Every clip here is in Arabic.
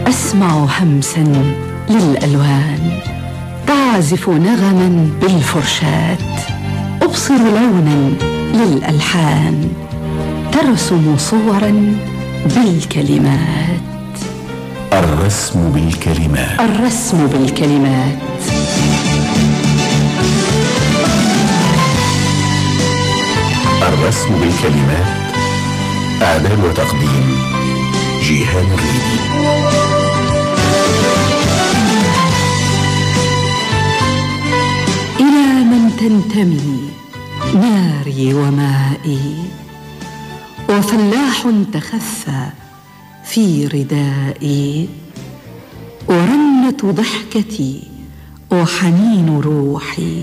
أسمع همسا للألوان تعزف نغما بالفرشاة، أبصر لونا للألحان ترسم صورا بالكلمات. الرسم بالكلمات. الرسم بالكلمات. الرسم بالكلمات. إعداد وتقديم جيهان الريدي. إلى من تنتمي ناري ومائي، وفلاح تخفى في ردائي، ورنة ضحكتي وحنين روحي،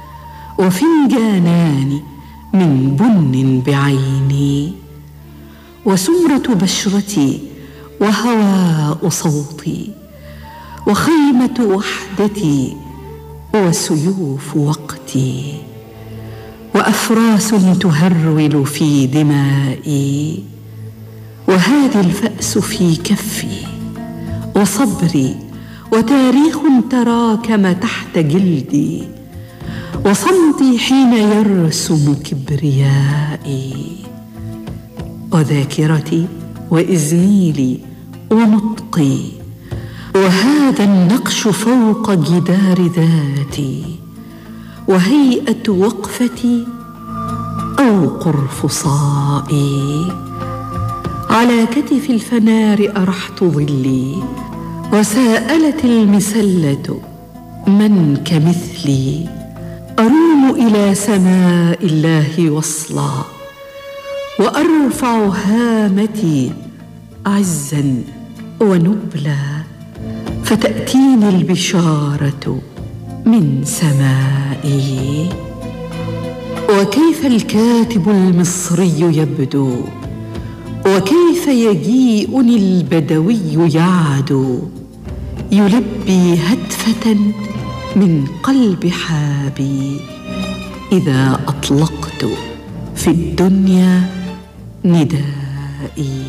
وفنجانان من بن بعيني، وسمرة بشرتي وهواء صوتي، وخيمة وحدتي وسيوف وقتي، وأفراس تهرول في دمائي، وهذا الفأس في كفي، وصبري وتاريخ تراكم تحت جلدي، وصمتي حين يرسم كبريائي، وذاكرتي وإزميلي ونطقي، وهذا النقش فوق جدار ذاتي، وهيئة وقفتي أو قرفصائي. على كتف الفنار أرحت ظلي، وساءلت المسلة من كمثلي، أروم إلى سماء الله وصلا، وأرفع هامتي عزا ونبلا، فتأتيني البشارة من سمائي. وكيف الكاتب المصري يبدو، وكيف يجيئني البدوي يعدو، يلبي هتفة من قلب حابي، إذا أطلقت في الدنيا ندائي.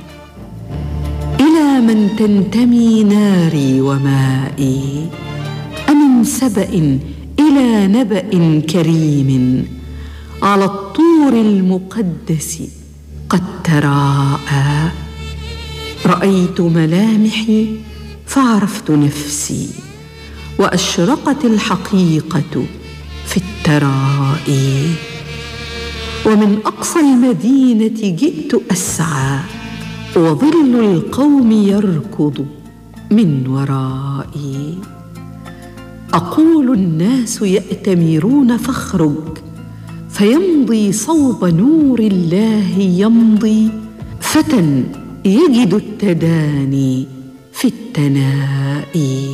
إلى من تنتمي ناري ومائي، أمن سبأ إلى نبأ كريم، على الطور المقدس قد تراءى، رأيت ملامحي فعرفت نفسي، وأشرقت الحقيقة في الترائي. ومن أقصى المدينة جئت أسعى، وظل القوم يركض من ورائي. أقول الناس يأتمرون فاخرج، فيمضي صوب نور الله يمضي، فتى يجد التداني في التنائي.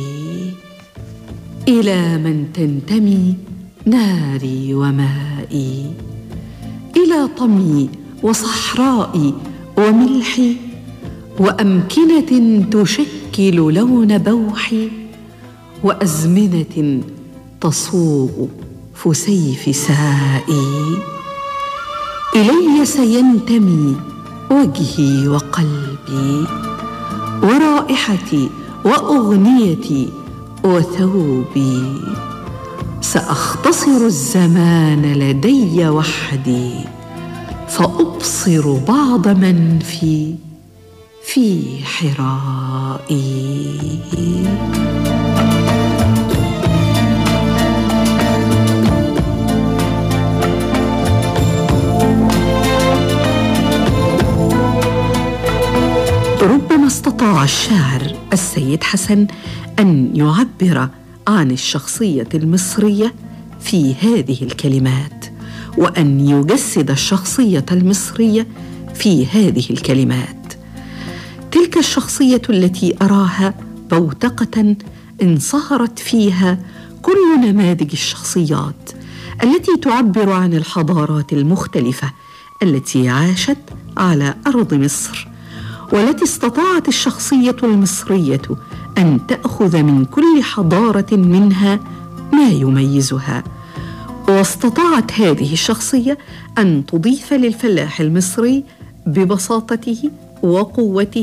إلى من تنتمي ناري ومائي، إلى طمي وصحرائي وملحي، وأمكنة تشكل لون بوحي، وأزمنة تصوغ فسيف سائي. إلي سينتمي وجهي وقلبي، ورائحتي وأغنيتي وثوبي، سأختصر الزمان لدي وحدي، فأبصر بعض من في حرائي. ربما استطاع الشاعر السيد حسن أن يعبر عن الشخصية المصرية في هذه الكلمات، وأن يجسد الشخصية المصرية في هذه الكلمات. تلك الشخصية التي أراها بوتقة انصهرت فيها كل نماذج الشخصيات التي تعبر عن الحضارات المختلفة التي عاشت على أرض مصر، والتي استطاعت الشخصية المصرية أن تأخذ من كل حضارة منها ما يميزها، واستطاعت هذه الشخصية أن تضيف للفلاح المصري ببساطته وقوته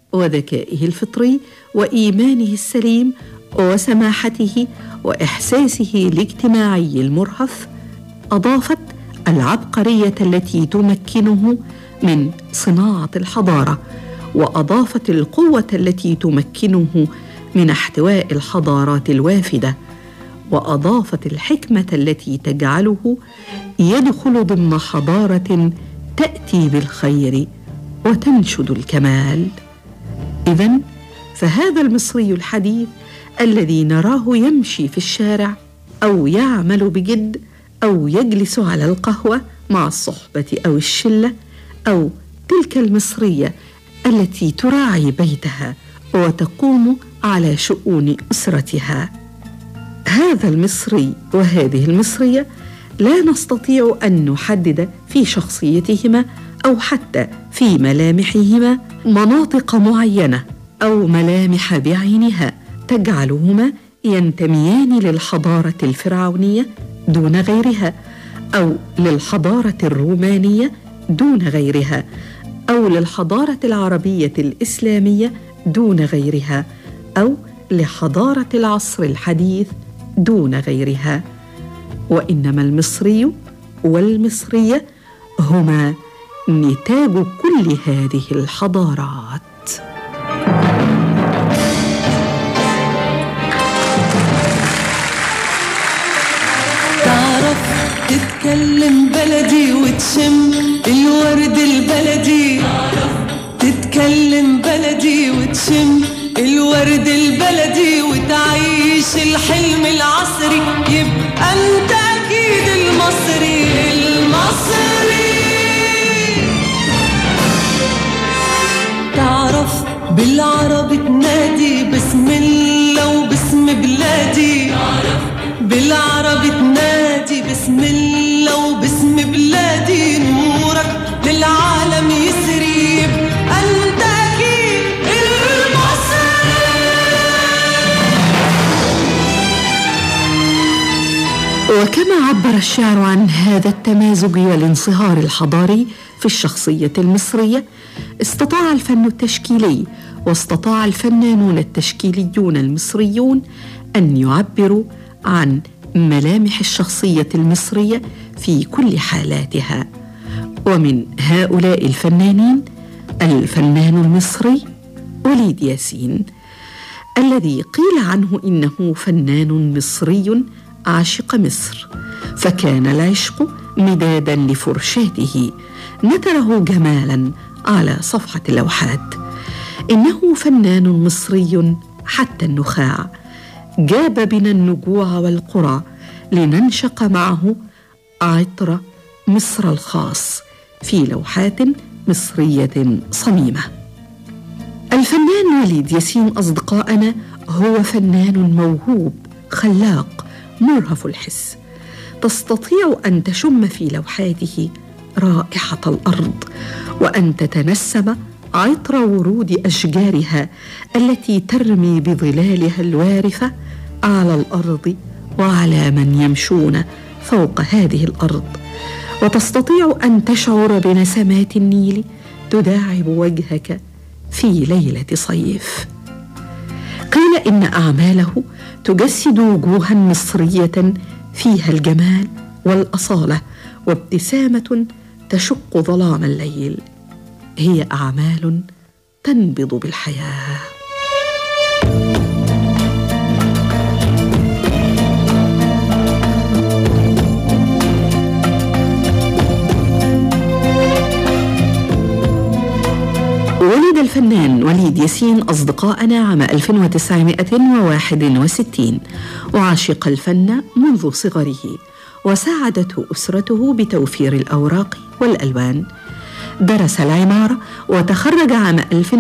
وذكائه الفطري وإيمانه السليم وسماحته وإحساسه الاجتماعي المرهف، أضافت العبقرية التي تمكنه من صناعة الحضارة، وأضافت القوة التي تمكنه من احتواء الحضارات الوافدة، وأضافت الحكمة التي تجعله يدخل ضمن حضارة تأتي بالخير وتنشد الكمال. إذن فهذا المصري الحديث الذي نراه يمشي في الشارع أو يعمل بجد أو يجلس على القهوة مع الصحبة أو الشلة، أو تلك المصرية التي تراعي بيتها وتقوم على شؤون أسرتها، هذا المصري وهذه المصرية لا نستطيع أن نحدد في شخصيتهما أو حتى في ملامحهما مناطق معينة أو ملامح بعينها تجعلهما ينتميان للحضارة الفرعونية دون غيرها، أو للحضارة الرومانية دون غيرها، أو للحضارة العربية الإسلامية دون غيرها، أو لحضارة العصر الحديث دون غيرها. وإنما المصري والمصرية هما نتاج كل هذه الحضارات. تعرف تتكلم بلدي وتشم الورد البلدي، تتكلم بلدي وتشم الورد البلدي وتعيش الحلم العصري، يبقى انت اكيد المصري. تعرف بالعربي تنادي بسم الله وباسم بلادي، بالعربي تنادي بسم الله وباسم بلادي، نورك للعالم يسري، يبقى انت اكيد المصري. وكما عبر الشعر عن هذا التمازج والانصهار الحضاري في الشخصية المصرية، استطاع الفن التشكيلي واستطاع الفنانون التشكيليون المصريون أن يعبروا عن ملامح الشخصية المصرية في كل حالاتها. ومن هؤلاء الفنانين الفنان المصري وليد ياسين، الذي قيل عنه إنه فنان مصري عاشق مصر، فكان العشق مدادا لفرشاته نثره جمالا على صفحة اللوحات. إنه فنان مصري حتى النخاع، جاب بنا النجوع والقرى لننشق معه عطر مصر الخاص في لوحات مصرية صميمة. الفنان وليد ياسين أصدقائنا هو فنان موهوب خلاق مرهف الحس، تستطيع أن تشم في لوحاته رائحة الأرض، وأن تتنسم عطر ورود أشجارها التي ترمي بظلالها الوارفة على الأرض وعلى من يمشون فوق هذه الأرض، وتستطيع أن تشعر بنسمات النيل تداعب وجهك في ليلة صيف. قيل إن أعماله تجسد وجوها مصرية فيها الجمال والأصالة وابتسامة تشق ظلام الليل، هي أعمال تنبض بالحياة. ولد الفنان وليد ياسين أصدقائنا عام 1961، وعشق الفن منذ صغره، وساعدته أسرته بتوفير الأوراق والألوان. درس العمارة وتخرج عام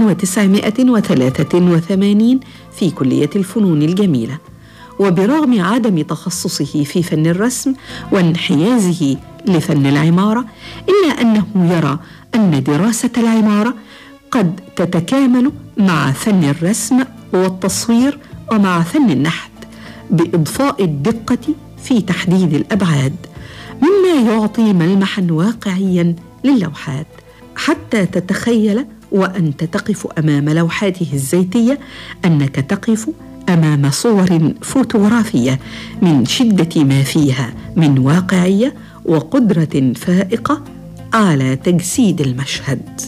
1983 في كلية الفنون الجميلة، وبرغم عدم تخصصه في فن الرسم وانحيازه لفن العمارة، إلا أنه يرى أن دراسة العمارة قد تتكامل مع فن الرسم والتصوير ومع فن النحت بإضفاء الدقة في تحديد الأبعاد، مما يعطي ملمحا واقعيا للوحات حتى تتخيل وأنت تقف أمام لوحاته الزيتية أنك تقف أمام صور فوتوغرافية من شدة ما فيها من واقعية وقدرة فائقة على تجسيد المشهد.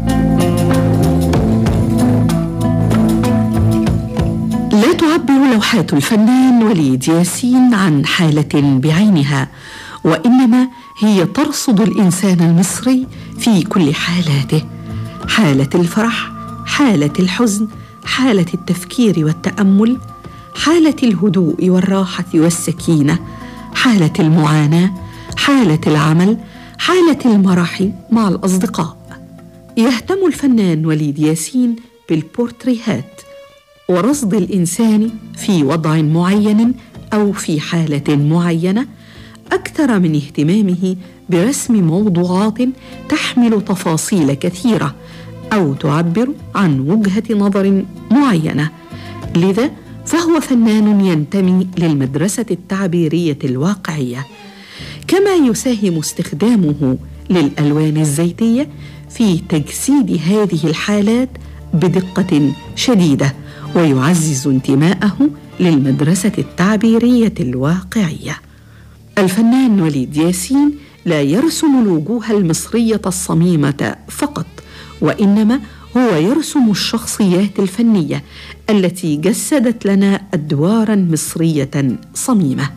لا تعبر لوحات الفنان وليد ياسين عن حالة بعينها، وإنما هي ترصد الإنسان المصري في كل حالاته، حالة الفرح، حالة الحزن، حالة التفكير والتأمل، حالة الهدوء والراحة والسكينة، حالة المعاناة، حالة العمل، حالة المرح مع الأصدقاء. يهتم الفنان وليد ياسين بالبورتريهات ورصد الإنسان في وضع معين أو في حالة معينة، أكثر من اهتمامه برسم موضوعات تحمل تفاصيل كثيرة أو تعبر عن وجهة نظر معينة. لذا فهو فنان ينتمي للمدرسة التعبيرية الواقعية، كما يساهم استخدامه للألوان الزيتية في تجسيد هذه الحالات بدقة شديدة، ويعزز انتماءه للمدرسة التعبيرية الواقعية. الفنان وليد ياسين لا يرسم الوجوه المصرية الصميمة فقط، وإنما هو يرسم الشخصيات الفنية التي جسدت لنا أدواراً مصرية صميمة.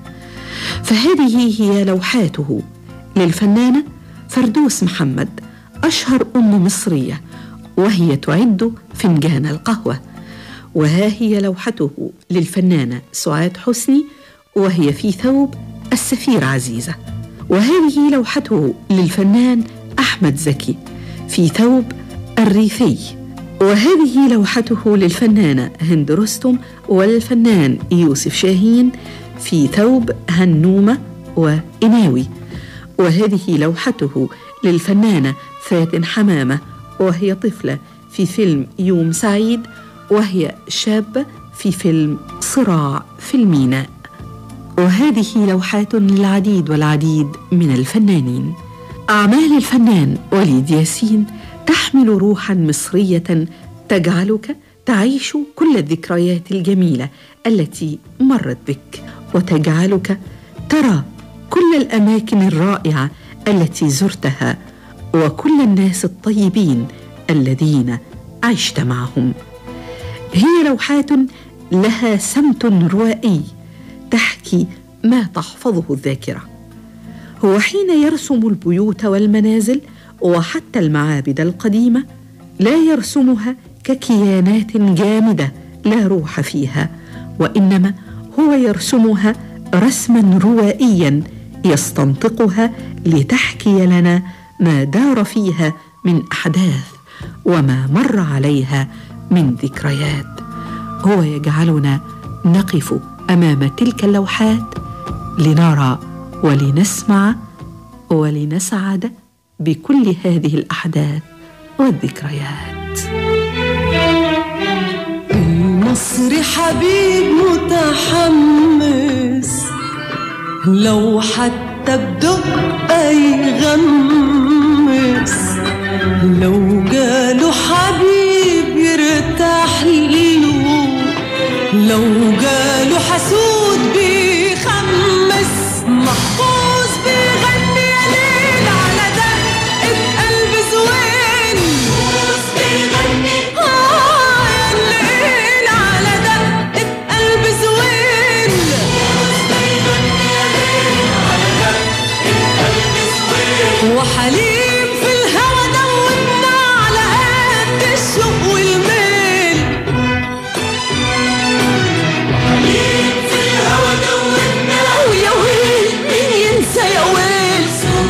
فهذه هي لوحاته للفنانة فردوس محمد، أشهر أم مصرية، وهي تعد فنجان القهوة. وها هي لوحته للفنانة سعاد حسني، وهي في ثوب السفير عزيزة. وهذه لوحته للفنان أحمد زكي في ثوب الريفي. وهذه لوحته للفنانة هند رستم والفنان يوسف شاهين في ثوب هنومة وإناوي. وهذه لوحته للفنانة فاتن حمامة، وهي طفلة في فيلم يوم سعيد، وهي شابة في فيلم صراع في الميناء. وهذه لوحات للعديد والعديد من الفنانين. أعمال الفنان وليد ياسين تحمل روحاً مصرية تجعلك تعيش كل الذكريات الجميلة التي مرت بك، وتجعلك ترى كل الأماكن الرائعة التي زرتها، وكل الناس الطيبين الذين عشت معهم. هي لوحات لها سمت روائي تحكي ما تحفظه الذاكرة. هو حين يرسم البيوت والمنازل وحتى المعابد القديمة لا يرسمها ككيانات جامدة لا روح فيها، وإنما هو يرسمها رسما روائيا يستنطقها لتحكي لنا ما دار فيها من أحداث وما مر عليها من ذكريات. هو يجعلنا نقف أمام تلك اللوحات لنرى ولنسمع ولنسعد بكل هذه الأحداث والذكريات. المصري حبيب متحمس، لو حتى بدقة يغمس، لو جاله حبيب يرتاح له، لو جاله حسود بيخمس، محفوظ بيغني يا ليل على دقة قلب زوين، محفوظ بيغني يا ليل على دقة قلب زوين، محفوظ بيغني يا ليل على دقة قلب زوين، وحليم في الهوى دوبنا على قد الشوق والميل، حليم في الهوى دوبنا، ويا ويل مين ينسى يا ويل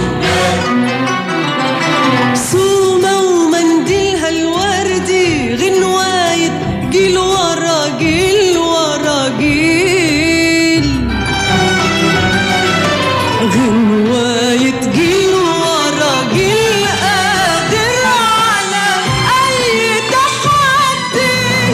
سومة ومنديلها الوردي، غنواية جيل ورا جيل ورا جيل، غنواية جيل ورا جيل، قادر على أي تحدي.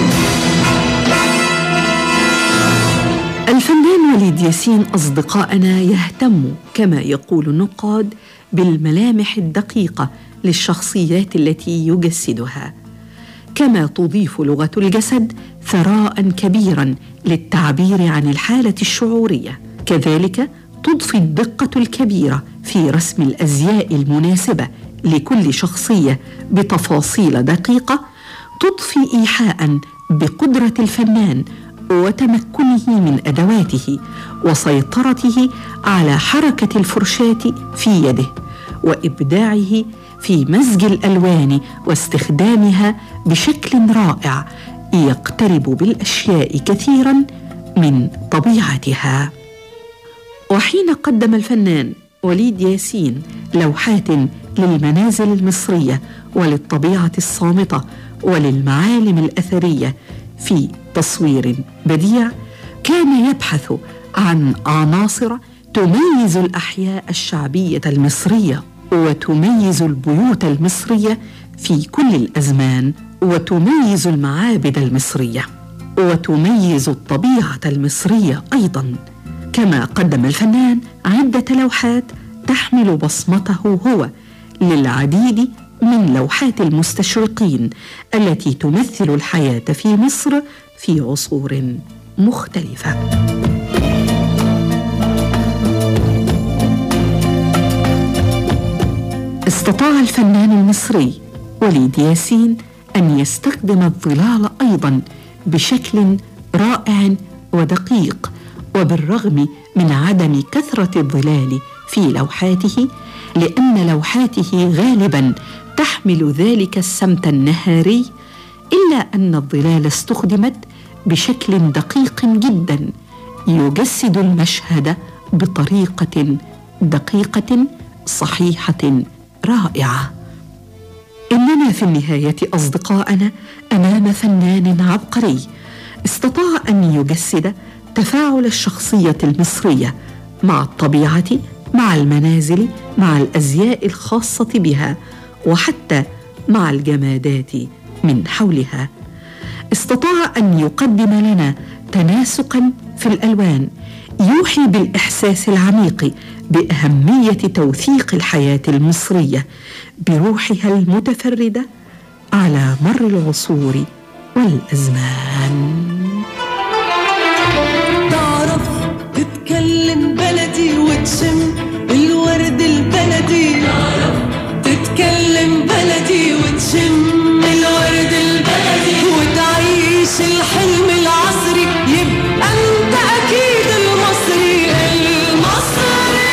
الفنان وليد ياسين أصدقائنا يهتم كما يقول النقاد بالملامح الدقيقة للشخصيات التي يجسدها، كما تضيف لغة الجسد ثراء كبيرا للتعبير عن الحالة الشعورية. كذلك تضفي الدقة الكبيرة في رسم الأزياء المناسبة لكل شخصية بتفاصيل دقيقة، تضفي إيحاء بقدرة الفنان وتمكنه من أدواته وسيطرته على حركة الفرشاة في يده، وإبداعه في مزج الألوان واستخدامها بشكل رائع يقترب بالأشياء كثيراً من طبيعتها. وحين قدم الفنان وليد ياسين لوحات للمنازل المصرية وللطبيعة الصامتة وللمعالم الأثرية في تصوير بديع، كان يبحث عن عناصر تميز الأحياء الشعبية المصرية وتميز البيوت المصرية في كل الأزمان، وتميز المعابد المصرية، وتميز الطبيعة المصرية أيضاً. كما قدم الفنان عدة لوحات تحمل بصمته هو للعديد من لوحات المستشرقين التي تمثل الحياة في مصر في عصور مختلفة. استطاع الفنان المصري وليد ياسين أن يستخدم الظلال أيضاً بشكل رائع ودقيق، وبالرغم من عدم كثرة الظلال في لوحاته، لأن لوحاته غالباً تحمل ذلك السمت النهاري، إلا أن الظلال استخدمت بشكل دقيق جداً يجسد المشهد بطريقة دقيقة صحيحة رائعة. إننا في النهاية أصدقائنا أمام فنان عبقري استطاع أن يجسد تفاعل الشخصية المصرية مع الطبيعة، مع المنازل، مع الأزياء الخاصة بها، وحتى مع الجمادات من حولها. استطاع أن يقدم لنا تناسقاً في الألوان يوحي بالإحساس العميق بأهمية توثيق الحياة المصرية بروحها المتفردة على مر العصور والأزمان. تعرف تتكلم بلدي وتشم الورد البلدي، تعرف تتكلم بلدي وتشم الورد البلدي، وتعيش الحلم العصري، يبقى انت اكيد المصري المصري.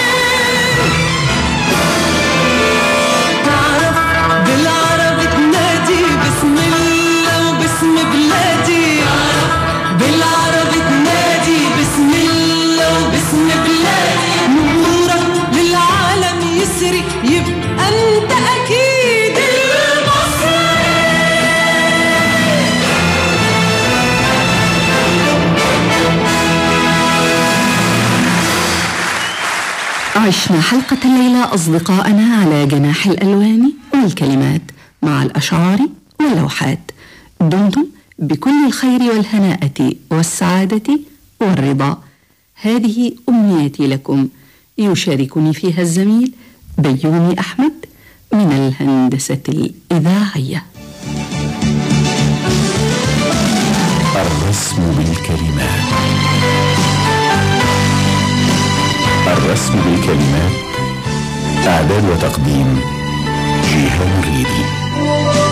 تعرف بالعربي تنادي بسم الله وباسم بلادي، تعرف بالعربي تنادي بسم الله وباسم بلادي، نورك للعالم يسري، يبقى انت اكيد المصري. عشنا حلقة الليلة أصدقائنا على جناح الألوان والكلمات مع الأشعار واللوحات. دمتم بكل الخير والهناءة والسعادة والرضا. هذه أمنيتي لكم، يشاركني فيها الزميل بيومي أحمد من الهندسة الإذاعية. الرسم بالكلمات. الرسم بالكلمات، إعداد وتقديم جيهان الريدي.